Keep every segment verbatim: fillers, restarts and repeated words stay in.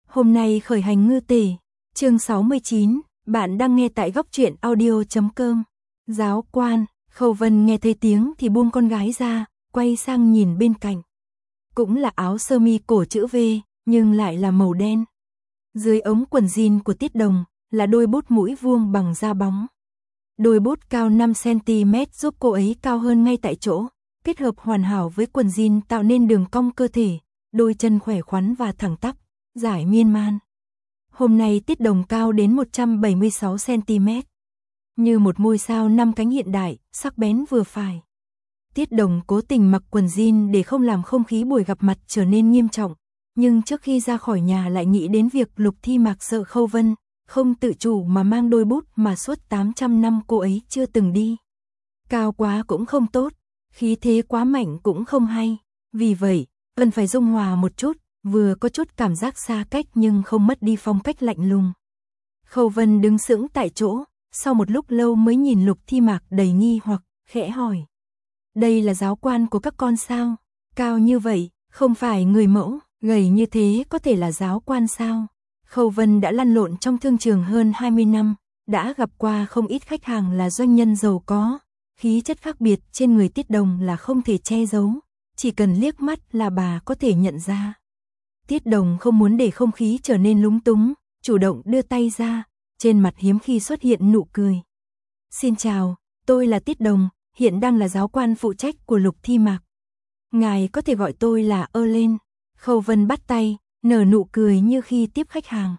Hôm nay khởi hành ngư tề, chương sáu mươi chín, bạn đang nghe tại góc truyện audio chấm com. Giáo quan, Khâu Vân nghe thấy tiếng thì buông con gái ra, quay sang nhìn bên cạnh. Cũng là áo sơ mi cổ chữ V, nhưng lại là màu đen. Dưới ống quần jean của Tiết Đồng, là đôi bút mũi vuông bằng da bóng. Đôi bút cao năm xăng ti mét giúp cô ấy cao hơn ngay tại chỗ, kết hợp hoàn hảo với quần jean tạo nên đường cong cơ thể, đôi chân khỏe khoắn và thẳng tắp, giải miên man. Hôm nay Tiết Đồng cao đến một trăm bảy mươi sáu xăng ti mét. Như một ngôi sao năm cánh hiện đại, sắc bén vừa phải. Tiết Đồng cố tình mặc quần jean để không làm không khí buổi gặp mặt trở nên nghiêm trọng, nhưng trước khi ra khỏi nhà lại nghĩ đến việc Lục Thi Mạc sợ Khâu Vân, không tự chủ mà mang đôi bút mà suốt tám trăm năm cô ấy chưa từng đi. Cao quá cũng không tốt, khí thế quá mạnh cũng không hay, vì vậy, cần phải dung hòa một chút, vừa có chút cảm giác xa cách nhưng không mất đi phong cách lạnh lùng. Khâu Vân đứng sững tại chỗ, sau một lúc lâu mới nhìn Lục Thi Mạc đầy nghi hoặc, khẽ hỏi. Đây là giáo quan của các con sao? Cao như vậy, không phải người mẫu, gầy như thế có thể là giáo quan sao? Khâu Vân đã lăn lộn trong thương trường hơn hai mươi năm, đã gặp qua không ít khách hàng là doanh nhân giàu có, khí chất khác biệt trên người Tiết Đồng là không thể che giấu, chỉ cần liếc mắt là bà có thể nhận ra. Tiết Đồng không muốn để không khí trở nên lúng túng, chủ động đưa tay ra, trên mặt hiếm khi xuất hiện nụ cười. Xin chào, tôi là Tiết Đồng, hiện đang là giáo quan phụ trách của Lục Thi Mạc. Ngài có thể gọi tôi là Ellen. Khâu Vân bắt tay, nở nụ cười như khi tiếp khách hàng.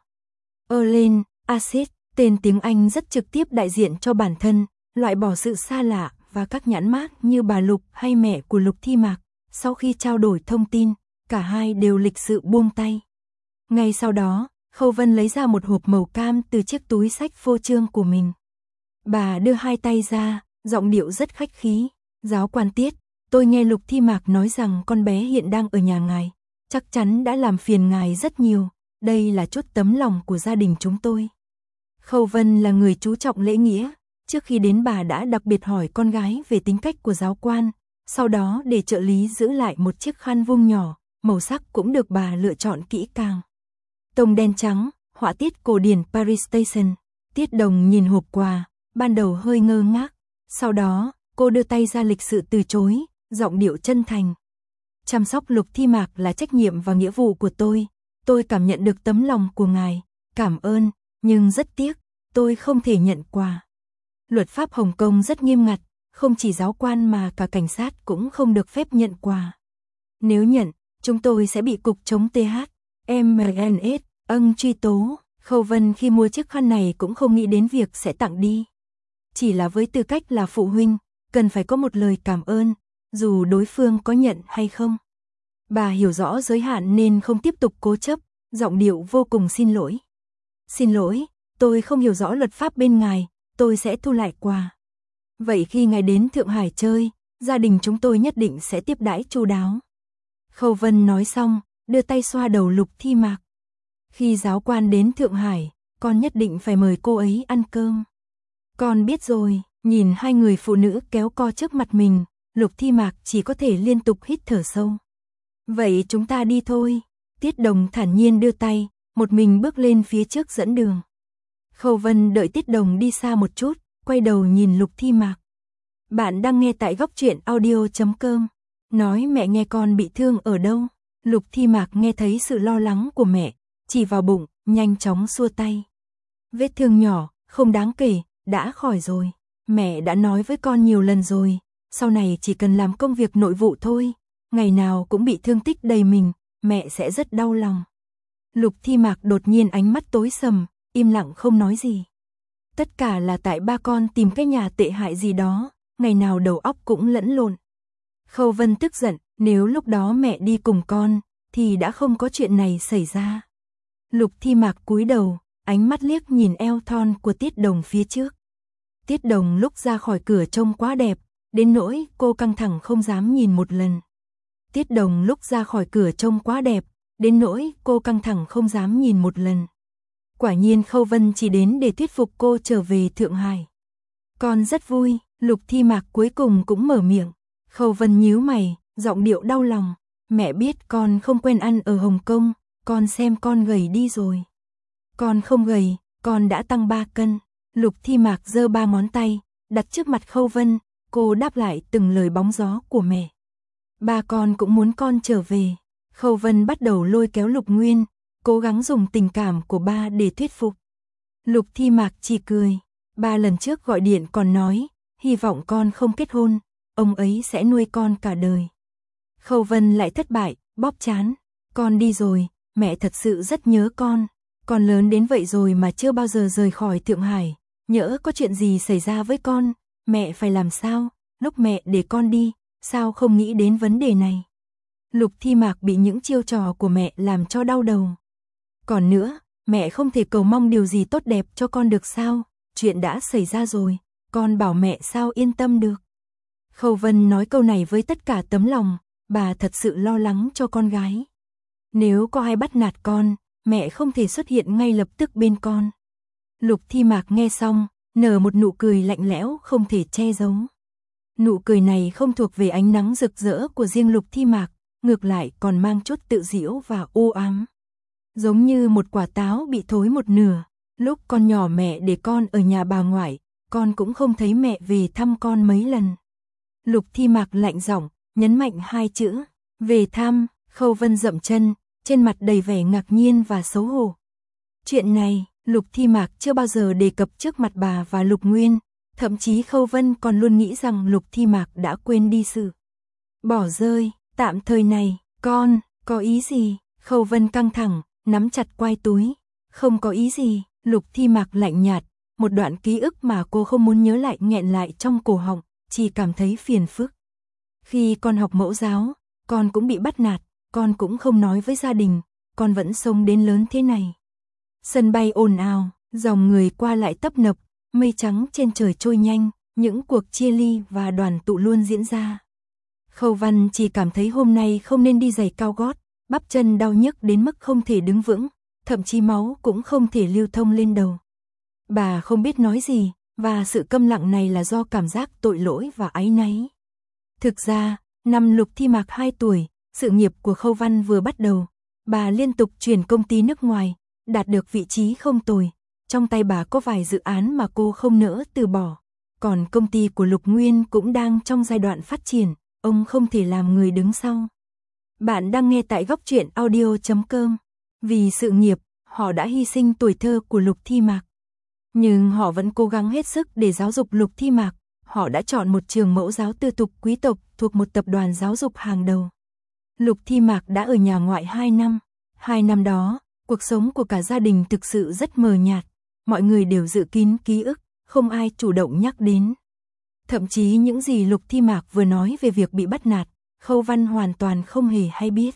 Ellen, Acid, tên tiếng Anh rất trực tiếp đại diện cho bản thân, loại bỏ sự xa lạ và các nhãn mác như bà Lục hay mẹ của Lục Thi Mạc. Sau khi trao đổi thông tin, cả hai đều lịch sự buông tay. Ngay sau đó, Khâu Vân lấy ra một hộp màu cam từ chiếc túi xách phô trương của mình. Bà đưa hai tay ra, giọng điệu rất khách khí. Giáo quan Tiết, tôi nghe Lục Thi Mạc nói rằng con bé hiện đang ở nhà ngài. Chắc chắn đã làm phiền ngài rất nhiều, đây là chút tấm lòng của gia đình chúng tôi. Khâu Vân là người chú trọng lễ nghĩa, trước khi đến bà đã đặc biệt hỏi con gái về tính cách của giáo quan, sau đó để trợ lý giữ lại một chiếc khăn vuông nhỏ, màu sắc cũng được bà lựa chọn kỹ càng. Tông đen trắng, họa tiết cổ điển Paris Station. Tiết Đồng nhìn hộp quà, ban đầu hơi ngơ ngác, sau đó cô đưa tay ra lịch sự từ chối, giọng điệu chân thành. Chăm sóc Lục Thi Mạc là trách nhiệm và nghĩa vụ của tôi, tôi cảm nhận được tấm lòng của ngài, cảm ơn, nhưng rất tiếc, tôi không thể nhận quà. Luật pháp Hồng Kông rất nghiêm ngặt, không chỉ giáo quan mà cả cảnh sát cũng không được phép nhận quà. Nếu nhận, chúng tôi sẽ bị cục chống tê hát, em en ét, âng truy tố. Khâu Vân khi mua chiếc khăn này cũng không nghĩ đến việc sẽ tặng đi. Chỉ là với tư cách là phụ huynh, cần phải có một lời cảm ơn, dù đối phương có nhận hay không. Bà hiểu rõ giới hạn nên không tiếp tục cố chấp, giọng điệu vô cùng xin lỗi. Xin lỗi, tôi không hiểu rõ luật pháp bên ngài, tôi sẽ thu lại quà. Vậy khi ngài đến Thượng Hải chơi, gia đình chúng tôi nhất định sẽ tiếp đãi chu đáo. Khâu Vân nói xong, đưa tay xoa đầu Lục Thi Mạc. Khi giáo quan đến Thượng Hải, con nhất định phải mời cô ấy ăn cơm. Con biết rồi, nhìn hai người phụ nữ kéo co trước mặt mình, Lục Thi Mạc chỉ có thể liên tục hít thở sâu. Vậy chúng ta đi thôi. Tiết Đồng thản nhiên đưa tay, một mình bước lên phía trước dẫn đường. Khâu Vân đợi Tiết Đồng đi xa một chút, quay đầu nhìn Lục Thi Mạc. Bạn đang nghe tại góc truyện audio chấm com. Nói mẹ nghe con bị thương ở đâu? Lục Thi Mạc nghe thấy sự lo lắng của mẹ, chỉ vào bụng, nhanh chóng xua tay. Vết thương nhỏ, không đáng kể, đã khỏi rồi. Mẹ đã nói với con nhiều lần rồi, sau này chỉ cần làm công việc nội vụ thôi, ngày nào cũng bị thương tích đầy mình, mẹ sẽ rất đau lòng. Lục Thi Mạc đột nhiên ánh mắt tối sầm, im lặng không nói gì. Tất cả là tại ba con tìm cái nhà tệ hại gì đó, ngày nào đầu óc cũng lẫn lộn. Khâu Vân tức giận, nếu lúc đó mẹ đi cùng con, thì đã không có chuyện này xảy ra. Lục Thi Mạc cúi đầu, ánh mắt liếc nhìn eo thon của Tiết Đồng phía trước. Tiết Đồng lúc ra khỏi cửa trông quá đẹp, đến nỗi cô căng thẳng không dám nhìn một lần. Tiết Đồng lúc ra khỏi cửa trông quá đẹp, đến nỗi cô căng thẳng không dám nhìn một lần. Quả nhiên Khâu Vân chỉ đến để thuyết phục cô trở về Thượng Hải. Con rất vui, Lục Thi Mạc cuối cùng cũng mở miệng. Khâu Vân nhíu mày, giọng điệu đau lòng. Mẹ biết con không quen ăn ở Hồng Kông, con xem con gầy đi rồi. Con không gầy, con đã tăng ba cân. Lục Thi Mạc giơ ba ngón tay, đặt trước mặt Khâu Vân, cô đáp lại từng lời bóng gió của mẹ. Ba con cũng muốn con trở về. Khâu Vân bắt đầu lôi kéo Lục Nguyên, cố gắng dùng tình cảm của ba để thuyết phục. Lục Thi Mạc chỉ cười. Ba lần trước gọi điện còn nói, hy vọng con không kết hôn, ông ấy sẽ nuôi con cả đời. Khâu Vân lại thất bại, bóp trán. Con đi rồi, mẹ thật sự rất nhớ con. Con lớn đến vậy rồi mà chưa bao giờ rời khỏi Thượng Hải. Nhỡ có chuyện gì xảy ra với con, mẹ phải làm sao? Lúc mẹ để con đi, sao không nghĩ đến vấn đề này? Lục Thi Mạc bị những chiêu trò của mẹ làm cho đau đầu. Còn nữa, mẹ không thể cầu mong điều gì tốt đẹp cho con được sao? Chuyện đã xảy ra rồi, con bảo mẹ sao yên tâm được? Khâu Vân nói câu này với tất cả tấm lòng, bà thật sự lo lắng cho con gái. Nếu có ai bắt nạt con, mẹ không thể xuất hiện ngay lập tức bên con. Lục Thi Mạc nghe xong, nở một nụ cười lạnh lẽo không thể che giấu. Nụ cười này không thuộc về ánh nắng rực rỡ của riêng Lục Thi Mạc, ngược lại còn mang chút tự giễu và u ám. Giống như một quả táo bị thối một nửa, lúc con nhỏ mẹ để con ở nhà bà ngoại, con cũng không thấy mẹ về thăm con mấy lần. Lục Thi Mạc lạnh giọng, nhấn mạnh hai chữ, về thăm. Khâu Vân dậm chân, trên mặt đầy vẻ ngạc nhiên và xấu hổ. Chuyện này, Lục Thi Mạc chưa bao giờ đề cập trước mặt bà và Lục Nguyên, thậm chí Khâu Vân còn luôn nghĩ rằng Lục Thi Mạc đã quên đi sự bỏ rơi. Tạm thời này, con, có ý gì? Khâu Vân căng thẳng, nắm chặt quai túi. Không có ý gì, Lục Thi Mạc lạnh nhạt, một đoạn ký ức mà cô không muốn nhớ lại nghẹn lại trong cổ họng, chỉ cảm thấy phiền phức. Khi con học mẫu giáo, con cũng bị bắt nạt, con cũng không nói với gia đình, con vẫn sống đến lớn thế này. Sân bay ồn ào, dòng người qua lại tấp nập, mây trắng trên trời trôi nhanh, những cuộc chia ly và đoàn tụ luôn diễn ra. Khâu Văn chỉ cảm thấy hôm nay không nên đi giày cao gót, bắp chân đau nhức đến mức không thể đứng vững, thậm chí máu cũng không thể lưu thông lên đầu. Bà không biết nói gì, và sự câm lặng này là do cảm giác tội lỗi và áy náy. Thực ra, năm Lục Thi Mạc hai tuổi, sự nghiệp của Khâu Văn vừa bắt đầu, bà liên tục chuyển công ty nước ngoài, đạt được vị trí không tồi. Trong tay bà có vài dự án mà cô không nỡ từ bỏ. Còn công ty của Lục Nguyên cũng đang trong giai đoạn phát triển, ông không thể làm người đứng sau. Bạn đang nghe tại góc truyện audio chấm com. Vì sự nghiệp, họ đã hy sinh tuổi thơ của Lục Thi Mạc. Nhưng họ vẫn cố gắng hết sức để giáo dục Lục Thi Mạc. Họ đã chọn một trường mẫu giáo tư thục quý tộc thuộc một tập đoàn giáo dục hàng đầu. Lục Thi Mạc đã ở nhà ngoại hai năm. Hai năm đó, cuộc sống của cả gia đình thực sự rất mờ nhạt. Mọi người đều giữ kín ký ức, không ai chủ động nhắc đến. Thậm chí những gì Lục Thi Mạc vừa nói về việc bị bắt nạt, Khâu Văn hoàn toàn không hề hay biết.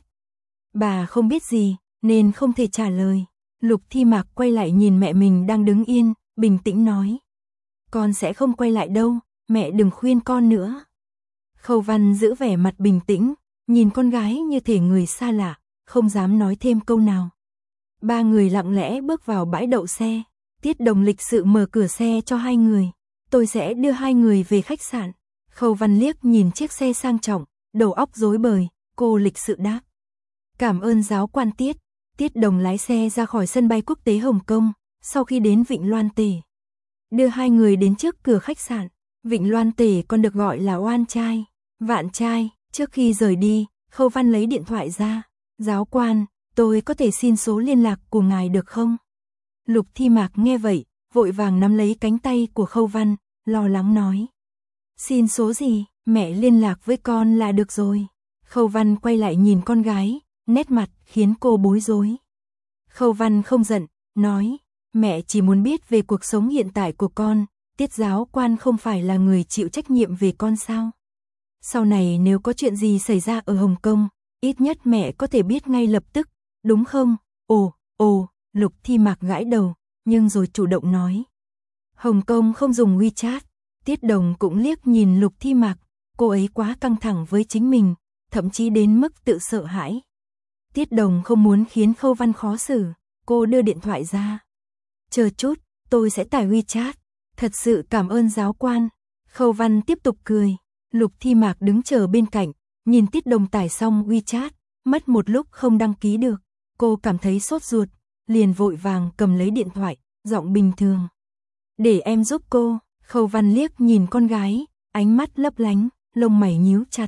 Bà không biết gì, nên không thể trả lời. Lục Thi Mạc quay lại nhìn mẹ mình đang đứng yên, bình tĩnh nói. Con sẽ không quay lại đâu, mẹ đừng khuyên con nữa. Khâu Văn giữ vẻ mặt bình tĩnh, nhìn con gái như thể người xa lạ, không dám nói thêm câu nào. Ba người lặng lẽ bước vào bãi đậu xe. Tiết Đồng lịch sự mở cửa xe cho hai người. Tôi sẽ đưa hai người về khách sạn. Khâu Văn liếc nhìn chiếc xe sang trọng, đầu óc rối bời, cô lịch sự đáp. Cảm ơn giáo quan Tiết. Tiết Đồng lái xe ra khỏi sân bay quốc tế Hồng Kông, sau khi đến Vịnh Loan Tể. Đưa hai người đến trước cửa khách sạn. Vịnh Loan Tể còn được gọi là Oan Trai, Vạn Trai. Trước khi rời đi, Khâu Văn lấy điện thoại ra. Giáo quan, tôi có thể xin số liên lạc của ngài được không? Lục Thi Mạc nghe vậy, vội vàng nắm lấy cánh tay của Khâu Văn, lo lắng nói. Xin số gì, mẹ liên lạc với con là được rồi. Khâu Văn quay lại nhìn con gái, nét mặt khiến cô bối rối. Khâu Văn không giận, nói, mẹ chỉ muốn biết về cuộc sống hiện tại của con, Tiết giáo quan không phải là người chịu trách nhiệm về con sao? Sau này nếu có chuyện gì xảy ra ở Hồng Kông, ít nhất mẹ có thể biết ngay lập tức, đúng không? Ồ, ồ, Lục Thi Mạc gãi đầu, nhưng rồi chủ động nói. Hồng Kông không dùng WeChat. Tiết Đồng cũng liếc nhìn Lục Thi Mạc, cô ấy quá căng thẳng với chính mình, thậm chí đến mức tự sợ hãi. Tiết Đồng không muốn khiến Khâu Văn khó xử, cô đưa điện thoại ra. Chờ chút, tôi sẽ tải WeChat. Thật sự cảm ơn giáo quan. Khâu Văn tiếp tục cười. Lục Thi Mạc đứng chờ bên cạnh, nhìn Tiết Đồng tải xong WeChat, mất một lúc không đăng ký được. cô cảm thấy sốt ruột, liền vội vàng cầm lấy điện thoại, giọng bình thường. Để em giúp cô. Khâu Văn liếc nhìn con gái, ánh mắt lấp lánh, lông mày nhíu chặt.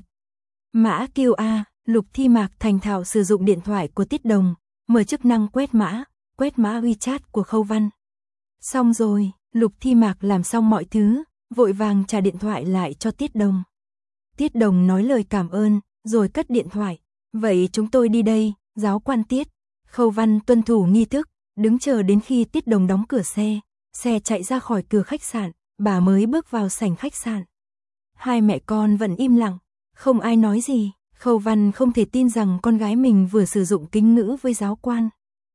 Mã Kiều A, Lục Thi Mạc thành thạo sử dụng điện thoại của Tiết Đồng, mở chức năng quét mã, quét mã WeChat của Khâu Văn. Xong rồi, Lục Thi Mạc làm xong mọi thứ, vội vàng trả điện thoại lại cho Tiết Đồng. Tiết Đồng nói lời cảm ơn, rồi cất điện thoại. Vậy chúng tôi đi đây, giáo quan Tiết. Khâu Văn tuân thủ nghi thức, đứng chờ đến khi Tiết Đồng đóng cửa xe. Xe chạy ra khỏi cửa khách sạn, bà mới bước vào sảnh khách sạn. Hai mẹ con vẫn im lặng, không ai nói gì. Khâu Văn không thể tin rằng con gái mình vừa sử dụng kính ngữ với giáo quan.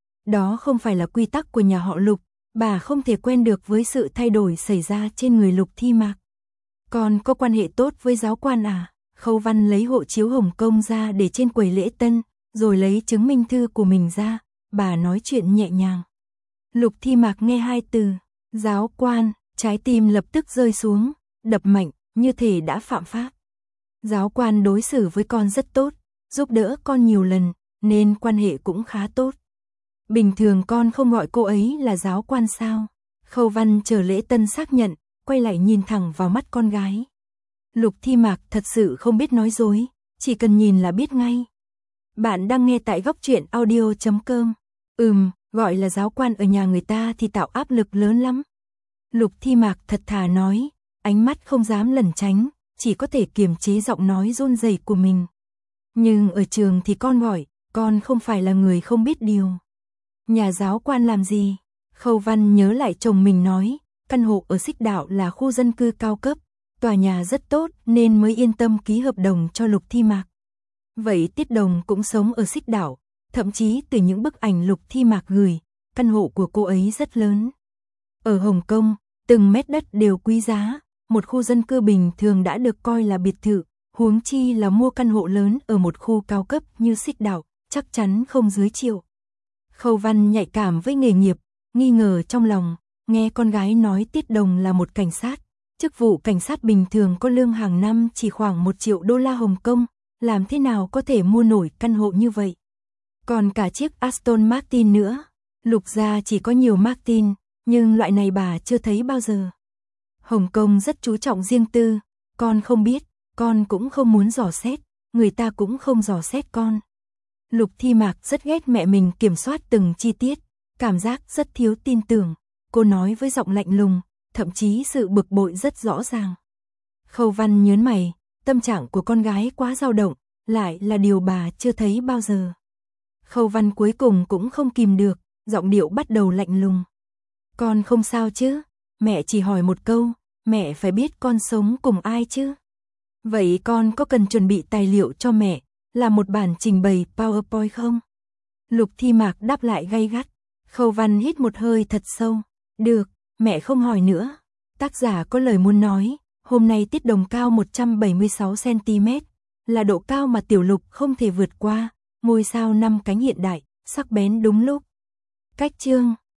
Đó không phải là quy tắc của nhà họ Lục, bà không thể quen được với sự thay đổi xảy ra trên người Lục Thi Mạc. Con có quan hệ tốt với giáo quan à? Khâu Văn lấy hộ chiếu Hồng Kông ra để trên quầy lễ tân, rồi lấy chứng minh thư của mình ra, bà nói chuyện nhẹ nhàng. Lục Thi Mạc nghe hai từ, giáo quan, trái tim lập tức rơi xuống, đập mạnh, như thể đã phạm pháp. Giáo quan đối xử với con rất tốt, giúp đỡ con nhiều lần, nên quan hệ cũng khá tốt. Bình thường con không gọi cô ấy là giáo quan sao? Khâu Văn chờ lễ tân xác nhận, quay lại nhìn thẳng vào mắt con gái. Lục Thi Mạc thật sự không biết nói dối, chỉ cần nhìn là biết ngay. Bạn đang nghe tại góc truyện audio chấm com. Ừm, gọi là giáo quan ở nhà người ta thì tạo áp lực lớn lắm. Lục Thi Mạc thật thà nói, ánh mắt không dám lẩn tránh, chỉ có thể kiềm chế giọng nói run rẩy của mình. Nhưng ở trường thì con gọi, con không phải là người không biết điều. Nhà giáo quan làm gì? Khâu Văn nhớ lại chồng mình nói, căn hộ ở Xích Đạo là khu dân cư cao cấp, tòa nhà rất tốt nên mới yên tâm ký hợp đồng cho Lục Thi Mạc. Vậy Tiết Đồng cũng sống ở Xích Đạo, thậm chí từ những bức ảnh Lục Thi Mạc gửi, căn hộ của cô ấy rất lớn. Ở Hồng Kông, từng mét đất đều quý giá, một khu dân cư bình thường đã được coi là biệt thự, huống chi là mua căn hộ lớn ở một khu cao cấp như Xích Đạo, chắc chắn không dưới triệu. Khâu Văn nhạy cảm với nghề nghiệp, nghi ngờ trong lòng, nghe con gái nói Tiết Đồng là một cảnh sát, chức vụ cảnh sát bình thường có lương hàng năm chỉ khoảng một triệu đô la Hồng Kông, làm thế nào có thể mua nổi căn hộ như vậy. Còn cả chiếc Aston Martin nữa, Lục gia chỉ có nhiều Martin, nhưng loại này bà chưa thấy bao giờ. Hồng Kông rất chú trọng riêng tư, con không biết, con cũng không muốn dò xét, người ta cũng không dò xét con. Lục Thi Mạc rất ghét mẹ mình kiểm soát từng chi tiết, cảm giác rất thiếu tin tưởng, cô nói với giọng lạnh lùng, thậm chí sự bực bội rất rõ ràng. Khâu Văn nhớn mày, tâm trạng của con gái quá dao động, lại là điều bà chưa thấy bao giờ. Khâu Văn cuối cùng cũng không kìm được, giọng điệu bắt đầu lạnh lùng. Con không sao chứ? Mẹ chỉ hỏi một câu, mẹ phải biết con sống cùng ai chứ? Vậy con có cần chuẩn bị tài liệu cho mẹ, là một bản trình bày PowerPoint không? Lục Thi Mạc đáp lại gay gắt. Khâu Văn hít một hơi thật sâu. Được, mẹ không hỏi nữa. Tác giả có lời muốn nói, hôm nay Tiết Đồng cao một trăm bảy mươi sáu xăng ti mét, là độ cao mà Tiểu Lục không thể vượt qua, ngôi sao năm cánh hiện đại, sắc bén đúng lúc. Cách chương